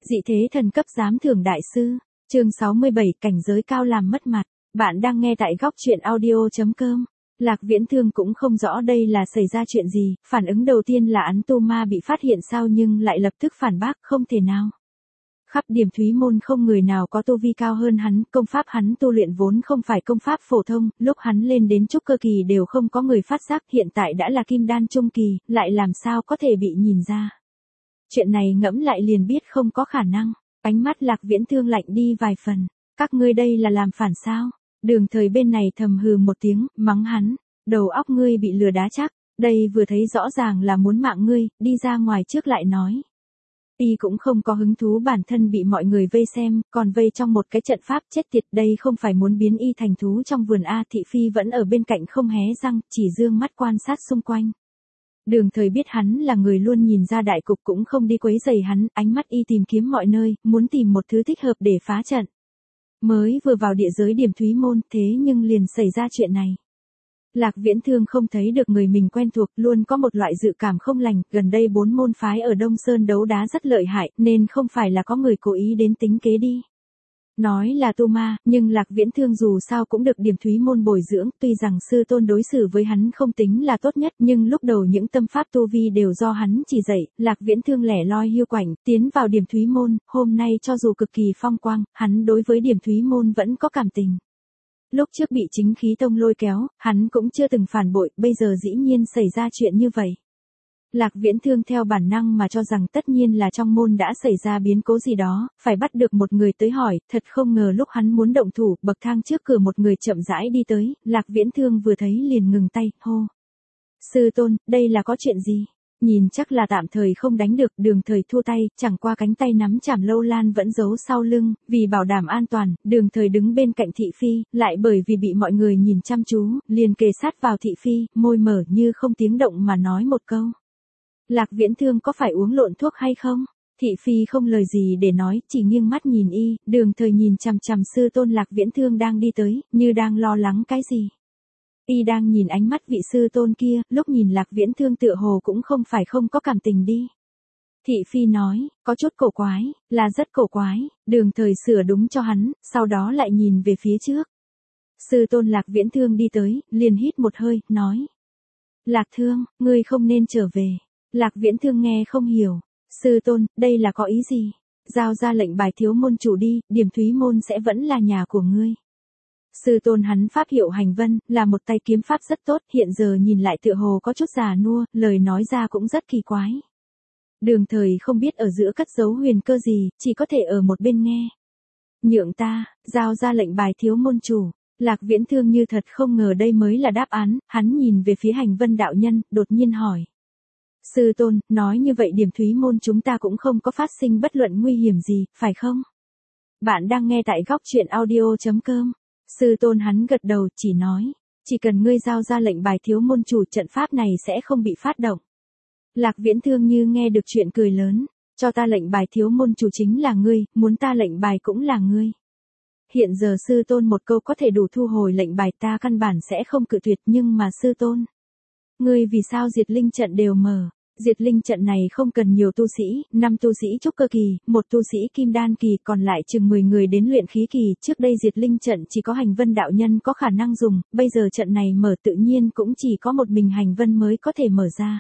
Dị thế thần cấp giám thưởng đại sư, chương 67 cảnh giới cao làm mất mặt. Bạn đang nghe tại góc truyện audio.com. Lạc Viễn Thương cũng không rõ đây là xảy ra chuyện gì, phản ứng đầu tiên là Án Tu Ma bị phát hiện sao nhưng lại lập tức phản bác không thể nào. Khắp Điểm Thúy Môn không người nào có tu vi cao hơn hắn, công pháp hắn tu luyện vốn không phải công pháp phổ thông, lúc hắn lên đến trúc cơ kỳ đều không có người phát giác, hiện tại đã là kim đan trung kỳ, lại làm sao có thể bị nhìn ra. Chuyện này ngẫm lại liền biết không có khả năng, ánh mắt Lạc Viễn Thương lạnh đi vài phần, các ngươi đây là làm phản sao? Đường Thời bên này thầm hừ một tiếng, mắng hắn, đầu óc ngươi bị lừa đá chắc, đây vừa thấy rõ ràng là muốn mạng ngươi, đi ra ngoài trước lại nói. Y cũng không có hứng thú bản thân bị mọi người vây xem, còn vây trong một cái trận pháp chết tiệt, đây không phải muốn biến Y thành thú trong vườn A. Thị Phi vẫn ở bên cạnh không hé răng, chỉ dương mắt quan sát xung quanh. Đường Thời biết hắn là người luôn nhìn ra đại cục cũng không đi quấy rầy hắn, ánh mắt Y tìm kiếm mọi nơi, muốn tìm một thứ thích hợp để phá trận. Mới vừa vào địa giới Điểm Thúy Môn, thế nhưng liền xảy ra chuyện này. Lạc Viễn Thương không thấy được người mình quen thuộc, luôn có một loại dự cảm không lành, gần đây 4 môn phái ở Đông Sơn đấu đá rất lợi hại, nên không phải là có người cố ý đến tính kế đi. Nói là tu ma, nhưng Lạc Viễn Thương dù sao cũng được Điểm Thúy Môn bồi dưỡng, tuy rằng sư tôn đối xử với hắn không tính là tốt nhất, nhưng lúc đầu những tâm pháp tu vi đều do hắn chỉ dạy, Lạc Viễn Thương lẻ loi hiu quạnh, tiến vào Điểm Thúy Môn, hôm nay cho dù cực kỳ phong quang, hắn đối với Điểm Thúy Môn vẫn có cảm tình. Lúc trước bị Chính Khí Tông lôi kéo, hắn cũng chưa từng phản bội, bây giờ dĩ nhiên xảy ra chuyện như vậy. Lạc Viễn Thương theo bản năng mà cho rằng tất nhiên là trong môn đã xảy ra biến cố gì đó, phải bắt được một người tới hỏi, thật không ngờ lúc hắn muốn động thủ, bậc thang trước cửa một người chậm rãi đi tới, Lạc Viễn Thương vừa thấy liền ngừng tay, hô. Sư tôn, đây là có chuyện gì? Nhìn chắc là tạm thời không đánh được, Đường Thời thua tay, chẳng qua cánh tay nắm chảm lâu lan vẫn giấu sau lưng, vì bảo đảm an toàn, Đường Thời đứng bên cạnh Thị Phi, lại bởi vì bị mọi người nhìn chăm chú, liền kề sát vào Thị Phi, môi mở như không tiếng động mà nói một câu. Lạc Viễn Thương có phải uống lộn thuốc hay không? Thị Phi không lời gì để nói, chỉ nghiêng mắt nhìn Y, Đường Thời nhìn chằm chằm sư tôn Lạc Viễn Thương đang đi tới, như đang lo lắng cái gì. Y đang nhìn ánh mắt vị sư tôn kia, lúc nhìn Lạc Viễn Thương tựa hồ cũng không phải không có cảm tình đi. Thị Phi nói, có chút cổ quái, là rất cổ quái, Đường Thời sửa đúng cho hắn, sau đó lại nhìn về phía trước. Sư tôn Lạc Viễn Thương đi tới, liền hít một hơi, nói. Lạc Thương, ngươi không nên trở về. Lạc Viễn Thương nghe không hiểu. Sư tôn, đây là có ý gì? Giao ra lệnh bài thiếu môn chủ đi, Điểm Thúy Môn sẽ vẫn là nhà của ngươi. Sư tôn hắn pháp hiệu Hành Vân, là một tay kiếm pháp rất tốt, hiện giờ nhìn lại tựa hồ có chút già nua, lời nói ra cũng rất kỳ quái. Đường Thời không biết ở giữa cất giấu huyền cơ gì, chỉ có thể ở một bên nghe. Nhượng ta, giao ra lệnh bài thiếu môn chủ. Lạc Viễn Thương như thật không ngờ đây mới là đáp án, hắn nhìn về phía Hành Vân đạo nhân, đột nhiên hỏi. Sư tôn, nói như vậy Điểm Thúy Môn chúng ta cũng không có phát sinh bất luận nguy hiểm gì, phải không? Bạn đang nghe tại góc truyện audio.com. Sư tôn hắn gật đầu, chỉ nói, chỉ cần ngươi giao ra lệnh bài thiếu môn chủ trận pháp này sẽ không bị phát động. Lạc Viễn Thương như nghe được chuyện cười lớn, cho ta lệnh bài thiếu môn chủ chính là ngươi, muốn ta lệnh bài cũng là ngươi. Hiện giờ sư tôn một câu có thể đủ thu hồi lệnh bài, ta căn bản sẽ không cự tuyệt, nhưng mà sư tôn. Ngươi vì sao diệt linh trận đều mở? Diệt linh trận này không cần nhiều tu sĩ, 5 tu sĩ trúc cơ kỳ, 1 tu sĩ kim đan kỳ, còn lại chừng 10 người đến luyện khí kỳ, trước đây diệt linh trận chỉ có Hành Vân đạo nhân có khả năng dùng, bây giờ trận này mở tự nhiên cũng chỉ có một mình Hành Vân mới có thể mở ra.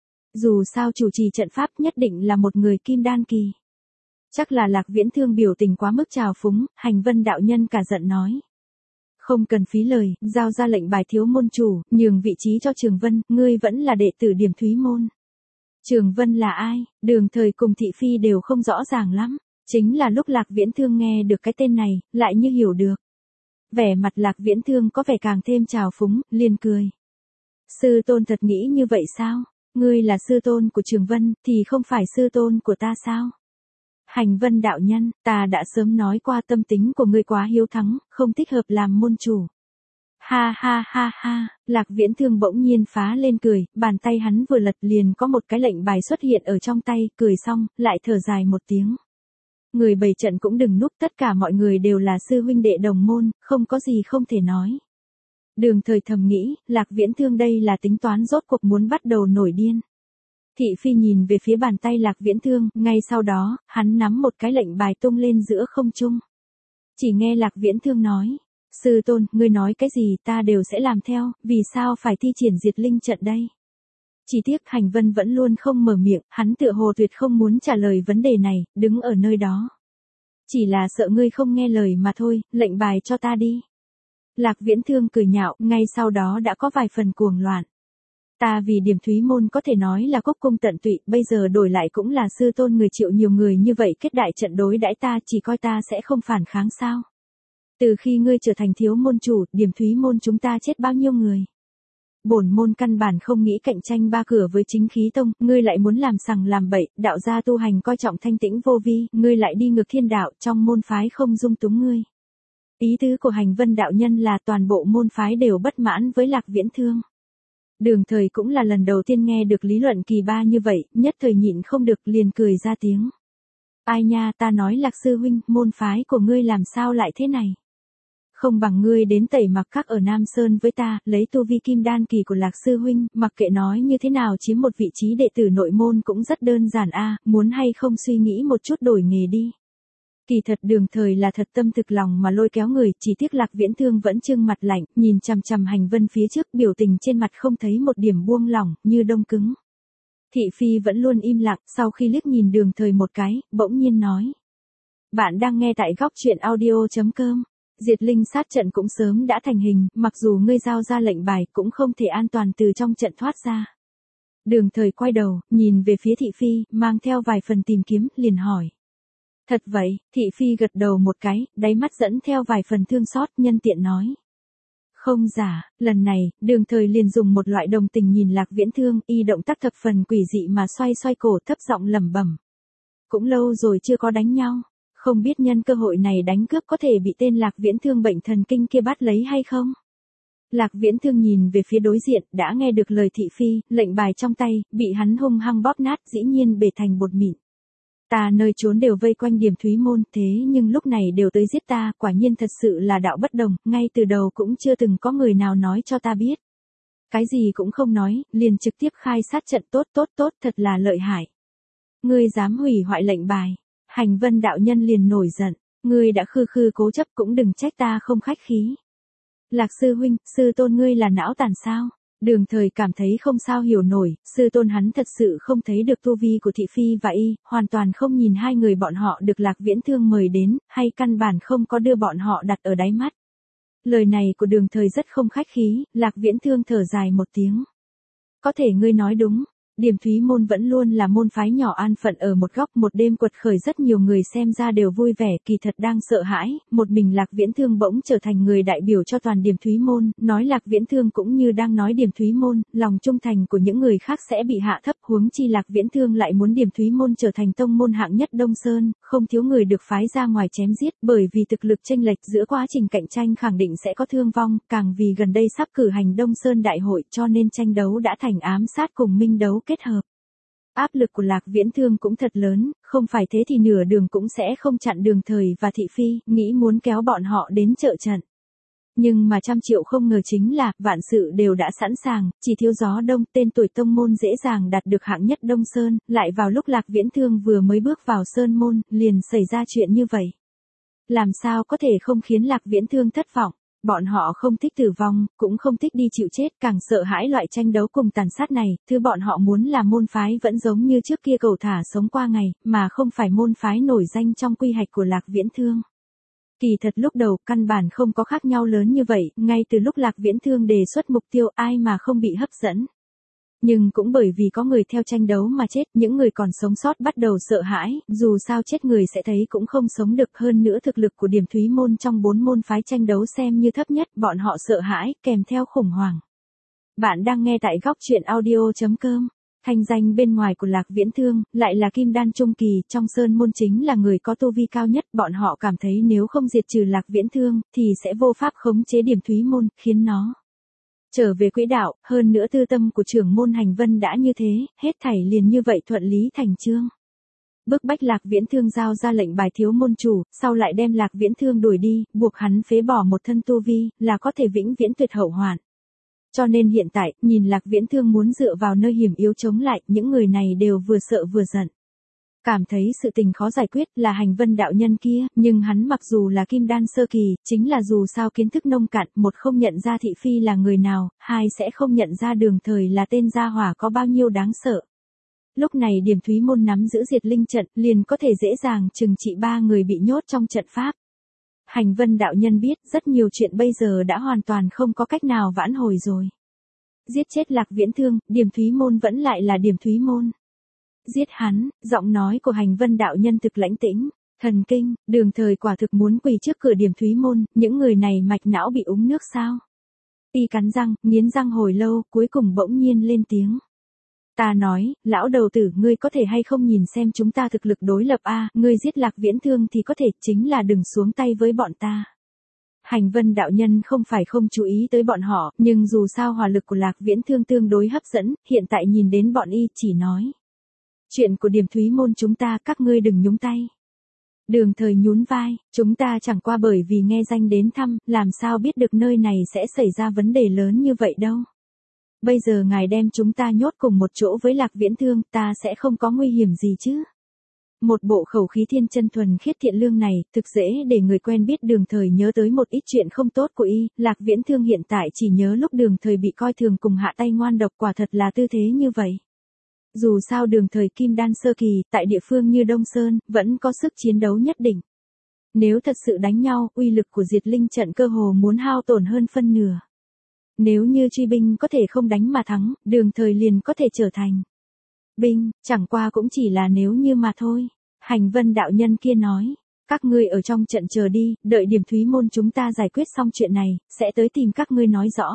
Dù sao chủ trì trận pháp nhất định là một người kim đan kỳ. Chắc là Lạc Viễn Thương biểu tình quá mức trào phúng, Hành Vân đạo nhân cả giận nói. Không cần phí lời, giao ra lệnh bài thiếu môn chủ, nhường vị trí cho Trường Vân, ngươi vẫn là đệ tử Điểm Thúy Môn. Trường Vân là ai? Đường Thời cùng Thị Phi đều không rõ ràng lắm. Chính là lúc Lạc Viễn Thương nghe được cái tên này, lại như hiểu được. Vẻ mặt Lạc Viễn Thương có vẻ càng thêm trào phúng, liền cười. Sư tôn thật nghĩ như vậy sao? Ngươi là sư tôn của Trường Vân, thì không phải sư tôn của ta sao? Hành Vân đạo nhân, ta đã sớm nói qua tâm tính của ngươi quá hiếu thắng, không thích hợp làm môn chủ. Ha ha ha ha, Lạc Viễn Thương bỗng nhiên phá lên cười, bàn tay hắn vừa lật liền có một cái lệnh bài xuất hiện ở trong tay, cười xong, lại thở dài một tiếng. Người bày trận cũng đừng núp, tất cả mọi người đều là sư huynh đệ đồng môn, không có gì không thể nói. Đường Thời thầm nghĩ, Lạc Viễn Thương đây là tính toán rốt cuộc muốn bắt đầu nổi điên. Thị phi nhìn về phía bàn tay Lạc Viễn Thương, ngay sau đó, hắn nắm một cái lệnh bài tung lên giữa không trung. Chỉ nghe Lạc Viễn Thương nói, sư tôn, ngươi nói cái gì ta đều sẽ làm theo, vì sao phải thi triển diệt linh trận đây? Chỉ tiếc Hành Vân vẫn luôn không mở miệng, hắn tựa hồ tuyệt không muốn trả lời vấn đề này, đứng ở nơi đó. Chỉ là sợ ngươi không nghe lời mà thôi, lệnh bài cho ta đi. Lạc Viễn Thương cười nhạo, ngay sau đó đã có vài phần cuồng loạn. Ta vì Điểm Thúy Môn có thể nói là cốc cung tận tụy, bây giờ đổi lại cũng là sư tôn người chịu nhiều người như vậy kết đại trận đối đãi ta, chỉ coi ta sẽ không phản kháng sao? Từ khi ngươi trở thành thiếu môn chủ, Điểm Thúy Môn chúng ta chết bao nhiêu người? Bổn môn căn bản không nghĩ cạnh tranh ba cửa với Chính Khí Tông, ngươi lại muốn làm sằng làm bậy, đạo gia tu hành coi trọng thanh tĩnh vô vi, ngươi lại đi ngược thiên đạo, trong môn phái không dung túng ngươi. Ý tứ của Hành Vân đạo nhân là toàn bộ môn phái đều bất mãn với Lạc Viễn Thương. Đường Thời cũng là lần đầu tiên nghe được lý luận kỳ ba như vậy, nhất thời nhịn không được liền cười ra tiếng. Ai nha, ta nói Lạc sư huynh, môn phái của ngươi làm sao lại thế này? Không bằng ngươi đến tẩy mặc các ở Nam Sơn với ta, lấy tu vi kim đan kỳ của Lạc sư huynh, mặc kệ nói như thế nào chiếm một vị trí đệ tử nội môn cũng rất đơn giản a, muốn hay không suy nghĩ một chút đổi nghề đi. Kỳ thật Đường Thời là thật tâm thực lòng mà lôi kéo người, chỉ tiếc Lạc Viễn Thương vẫn trưng mặt lạnh, nhìn chằm chằm Hành Vân phía trước, biểu tình trên mặt không thấy một điểm buông lỏng, như đông cứng. Thị phi vẫn luôn im lặng, sau khi liếc nhìn Đường Thời một cái, bỗng nhiên nói. Bạn đang nghe tại góc truyện audio.com. Diệt linh sát trận cũng sớm đã thành hình, mặc dù ngươi giao ra lệnh bài cũng không thể an toàn từ trong trận thoát ra. Đường Thời quay đầu, nhìn về phía thị phi, mang theo vài phần tìm kiếm, liền hỏi. Thật vậy, thị phi gật đầu một cái, đáy mắt dẫn theo vài phần thương xót, nhân tiện nói. Không giả, lần này, Đường Thời liền dùng một loại đồng tình nhìn Lạc Viễn Thương, y động tác thập phần quỷ dị mà xoay xoay cổ thấp giọng lẩm bẩm. Cũng lâu rồi chưa có đánh nhau, không biết nhân cơ hội này đánh cướp có thể bị tên Lạc Viễn Thương bệnh thần kinh kia bắt lấy hay không? Lạc Viễn Thương nhìn về phía đối diện, đã nghe được lời thị phi, lệnh bài trong tay, bị hắn hung hăng bóp nát, dĩ nhiên bể thành bột mịn. Ta nơi trốn đều vây quanh Điểm Thúy Môn, thế nhưng lúc này đều tới giết ta, quả nhiên thật sự là đạo bất đồng, ngay từ đầu cũng chưa từng có người nào nói cho ta biết. Cái gì cũng không nói, liền trực tiếp khai sát trận tốt, thật là lợi hại. Ngươi dám hủy hoại lệnh bài. Hành Vân đạo nhân liền nổi giận, ngươi đã khư cố chấp cũng đừng trách ta không khách khí. Lạc sư huynh, sư tôn ngươi là não tàn sao? Đường Thời cảm thấy không sao hiểu nổi, sư tôn hắn thật sự không thấy được tu vi của thị phi và y, hoàn toàn không nhìn hai người bọn họ được Lạc Viễn Thương mời đến, hay căn bản không có đưa bọn họ đặt ở đáy mắt. Lời này của Đường Thời rất không khách khí, Lạc Viễn Thương thở dài một tiếng. Có thể ngươi nói đúng. Điểm Thúy Môn vẫn luôn là môn phái nhỏ an phận ở một góc, một đêm quật khởi rất nhiều người xem ra đều vui vẻ, kỳ thật đang sợ hãi, một mình Lạc Viễn Thương bỗng trở thành người đại biểu cho toàn Điểm Thúy Môn, nói Lạc Viễn Thương cũng như đang nói Điểm Thúy Môn, lòng trung thành của những người khác sẽ bị hạ thấp, huống chi Lạc Viễn Thương lại muốn Điểm Thúy Môn trở thành tông môn hạng nhất Đông Sơn, không thiếu người được phái ra ngoài chém giết, bởi vì thực lực chênh lệch giữa quá trình cạnh tranh khẳng định sẽ có thương vong, càng vì gần đây sắp cử hành Đông Sơn đại hội, cho nên tranh đấu đã thành ám sát cùng minh đấu kết hợp. Áp lực của Lạc Viễn Thương cũng thật lớn, không phải thế thì nửa đường cũng sẽ không chặn Đường Thời và thị phi, nghĩ muốn kéo bọn họ đến trợ trận. Nhưng mà 100.000.000 không ngờ chính là, vạn sự đều đã sẵn sàng, chỉ thiếu gió đông, tên tuổi tông môn dễ dàng đạt được hạng nhất Đông Sơn, lại vào lúc Lạc Viễn Thương vừa mới bước vào Sơn môn, liền xảy ra chuyện như vậy. Làm sao có thể không khiến Lạc Viễn Thương thất vọng? Bọn họ không thích tử vong, cũng không thích đi chịu chết, càng sợ hãi loại tranh đấu cùng tàn sát này, thứ bọn họ muốn là môn phái vẫn giống như trước kia cầu thả sống qua ngày, mà không phải môn phái nổi danh trong quy hoạch của Lạc Viễn Thương. Kỳ thật lúc đầu, căn bản không có khác nhau lớn như vậy, ngay từ lúc Lạc Viễn Thương đề xuất mục tiêu ai mà không bị hấp dẫn. Nhưng cũng bởi vì có người theo tranh đấu mà chết, những người còn sống sót bắt đầu sợ hãi, dù sao chết người sẽ thấy cũng không sống được, hơn nữa thực lực của Điểm Thúy Môn trong 4 môn phái tranh đấu xem như thấp nhất, bọn họ sợ hãi, kèm theo khủng hoảng. Bạn đang nghe tại góc truyện audio.com. Thanh danh bên ngoài của Lạc Viễn Thương, lại là kim đan trung kỳ, trong Sơn môn chính là người có tu vi cao nhất, bọn họ cảm thấy nếu không diệt trừ Lạc Viễn Thương, thì sẽ vô pháp khống chế Điểm Thúy Môn, khiến nó trở về quỹ đạo, hơn nữa tư tâm của trưởng môn Hành Vân đã như thế, hết thảy liền như vậy thuận lý thành chương. Bức bách Lạc Viễn Thương giao ra lệnh bài thiếu môn chủ, sau lại đem Lạc Viễn Thương đuổi đi, buộc hắn phế bỏ một thân tu vi, là có thể vĩnh viễn tuyệt hậu hoạn. Cho nên hiện tại, nhìn Lạc Viễn Thương muốn dựa vào nơi hiểm yếu chống lại, những người này đều vừa sợ vừa giận. Cảm thấy sự tình khó giải quyết là Hành Vân đạo nhân kia, nhưng hắn mặc dù là kim đan sơ kỳ, chính là dù sao kiến thức nông cạn, một không nhận ra thị phi là người nào, hai sẽ không nhận ra Đường Thời là tên gia hỏa có bao nhiêu đáng sợ. Lúc này Điểm Thúy Môn nắm giữ diệt linh trận, liền có thể dễ dàng trừng trị 3 người bị nhốt trong trận pháp. Hành Vân đạo nhân biết, rất nhiều chuyện bây giờ đã hoàn toàn không có cách nào vãn hồi rồi. Giết chết Lạc Viễn Thương, Điểm Thúy Môn vẫn lại là Điểm Thúy Môn. Giết hắn, giọng nói của Hành Vân đạo nhân thực lãnh tĩnh, thần kinh, Đường Thời quả thực muốn quỳ trước cửa Điểm Thúy Môn, những người này mạch não bị úng nước sao? Y cắn răng, nghiến răng hồi lâu, cuối cùng bỗng nhiên lên tiếng. Ta nói, lão đầu tử, ngươi có thể hay không nhìn xem chúng ta thực lực đối lập a, ngươi giết Lạc Viễn Thương thì có thể, chính là đừng xuống tay với bọn ta. Hành Vân đạo nhân không phải không chú ý tới bọn họ, nhưng dù sao hỏa lực của Lạc Viễn Thương tương đối hấp dẫn, hiện tại nhìn đến bọn y chỉ nói. Chuyện của Điểm Thúy Môn chúng ta, các ngươi đừng nhúng tay. Đường Thời nhún vai, chúng ta chẳng qua bởi vì nghe danh đến thăm, làm sao biết được nơi này sẽ xảy ra vấn đề lớn như vậy đâu. Bây giờ ngài đem chúng ta nhốt cùng một chỗ với Lạc Viễn Thương, ta sẽ không có nguy hiểm gì chứ. Một bộ khẩu khí thiên chân thuần khiết thiện lương này, thực dễ để người quen biết Đường Thời nhớ tới một ít chuyện không tốt của y, Lạc Viễn Thương hiện tại chỉ nhớ lúc Đường Thời bị coi thường cùng hạ tay ngoan độc, quả thật là tư thế như vậy. Dù sao Đường Thời kim đan sơ kỳ, tại địa phương như Đông Sơn, vẫn có sức chiến đấu nhất định. Nếu thật sự đánh nhau, uy lực của diệt linh trận cơ hồ muốn hao tổn hơn phân nửa. Nếu như truy binh có thể không đánh mà thắng, Đường Thời liền có thể trở thành binh, chẳng qua cũng chỉ là nếu như mà thôi. Hành Vân đạo nhân kia nói, các ngươi ở trong trận chờ đi, đợi Điểm Thúy Môn chúng ta giải quyết xong chuyện này, sẽ tới tìm các ngươi nói rõ.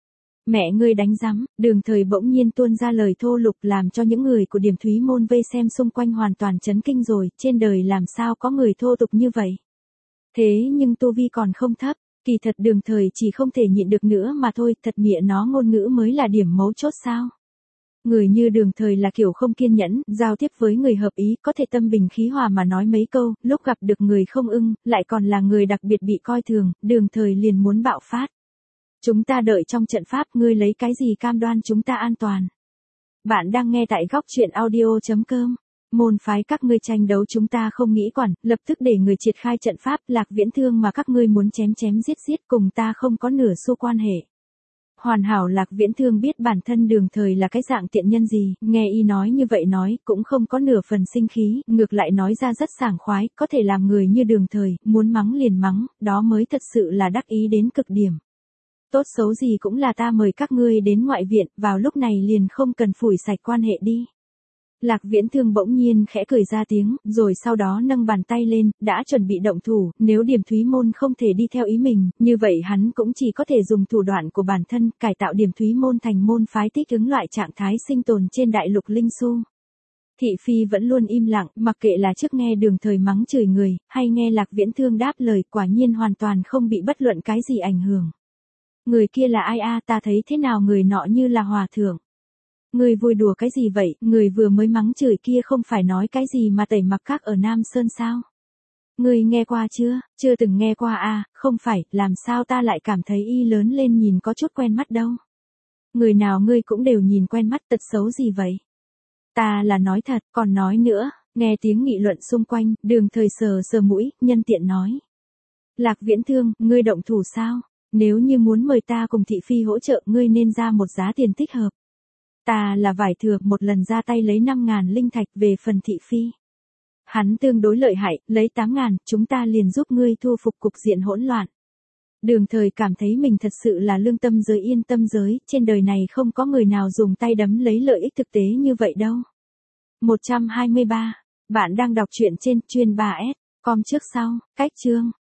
Mẹ ngươi đánh rắm, Đường Thời bỗng nhiên tuôn ra lời thô lục làm cho những người của Điểm Thúy Môn vây xem xung quanh hoàn toàn chấn kinh rồi, trên đời làm sao có người thô tục như vậy. Thế nhưng tu vi còn không thấp, kỳ thật Đường Thời chỉ không thể nhịn được nữa mà thôi, thật mịa nó ngôn ngữ mới là điểm mấu chốt sao. Người như Đường Thời là kiểu không kiên nhẫn, giao tiếp với người hợp ý, có thể tâm bình khí hòa mà nói mấy câu, lúc gặp được người không ưng, lại còn là người đặc biệt bị coi thường, Đường Thời liền muốn bạo phát. Chúng ta đợi trong trận pháp, ngươi lấy cái gì cam đoan chúng ta an toàn. Bạn đang nghe tại góc truyện audio.com. Môn phái các ngươi tranh đấu chúng ta không nghĩ quản, lập tức để người triệt khai trận pháp, Lạc Viễn Thương mà các ngươi muốn chém chém giết giết cùng ta không có nửa xu quan hệ. Hoàn hảo Lạc Viễn Thương biết bản thân Đường Thời là cái dạng tiện nhân gì, nghe y nói như vậy nói, cũng không có nửa phần sinh khí, ngược lại nói ra rất sảng khoái, có thể làm người như Đường Thời, muốn mắng liền mắng, đó mới thật sự là đắc ý đến cực điểm. Tốt xấu gì cũng là ta mời các ngươi đến ngoại viện, vào lúc này liền không cần phủi sạch quan hệ đi. Lạc Viễn Thương bỗng nhiên khẽ cười ra tiếng, rồi sau đó nâng bàn tay lên, đã chuẩn bị động thủ, nếu Điểm Thúy Môn không thể đi theo ý mình, như vậy hắn cũng chỉ có thể dùng thủ đoạn của bản thân, cải tạo Điểm Thúy Môn thành môn phái thích ứng loại trạng thái sinh tồn trên đại lục Linh Xu. Thị Phi vẫn luôn im lặng, mặc kệ là trước nghe Đường Thời mắng chửi người, hay nghe Lạc Viễn Thương đáp lời, quả nhiên hoàn toàn không bị bất luận cái gì ảnh hưởng. Người kia là ai a, ta thấy thế nào người nọ như là hòa thượng. Người vui đùa cái gì vậy, người vừa mới mắng chửi kia không phải nói cái gì mà tẩy mặc các ở Nam Sơn sao? Người nghe qua chưa, chưa từng nghe qua a, không phải, làm sao ta lại cảm thấy y lớn lên nhìn có chút quen mắt đâu. Người nào ngươi cũng đều nhìn quen mắt, tật xấu gì vậy? Ta là nói thật, còn nói nữa, nghe tiếng nghị luận xung quanh, Đường Thời sờ sờ mũi, nhân tiện nói. Lạc Viễn Thương, ngươi động thủ sao? Nếu như muốn mời ta cùng thị phi hỗ trợ, ngươi nên ra một giá tiền thích hợp. Ta là vải thừa, một lần ra tay lấy 5.000 linh thạch, về phần thị phi. Hắn tương đối lợi hại, lấy 8.000, chúng ta liền giúp ngươi thu phục cục diện hỗn loạn. Đường Thời cảm thấy mình thật sự là lương tâm giới yên tâm giới, trên đời này không có người nào dùng tay đấm lấy lợi ích thực tế như vậy đâu. 123. Bạn đang đọc truyện trên chuyên 3S, com trước sau, cách chương.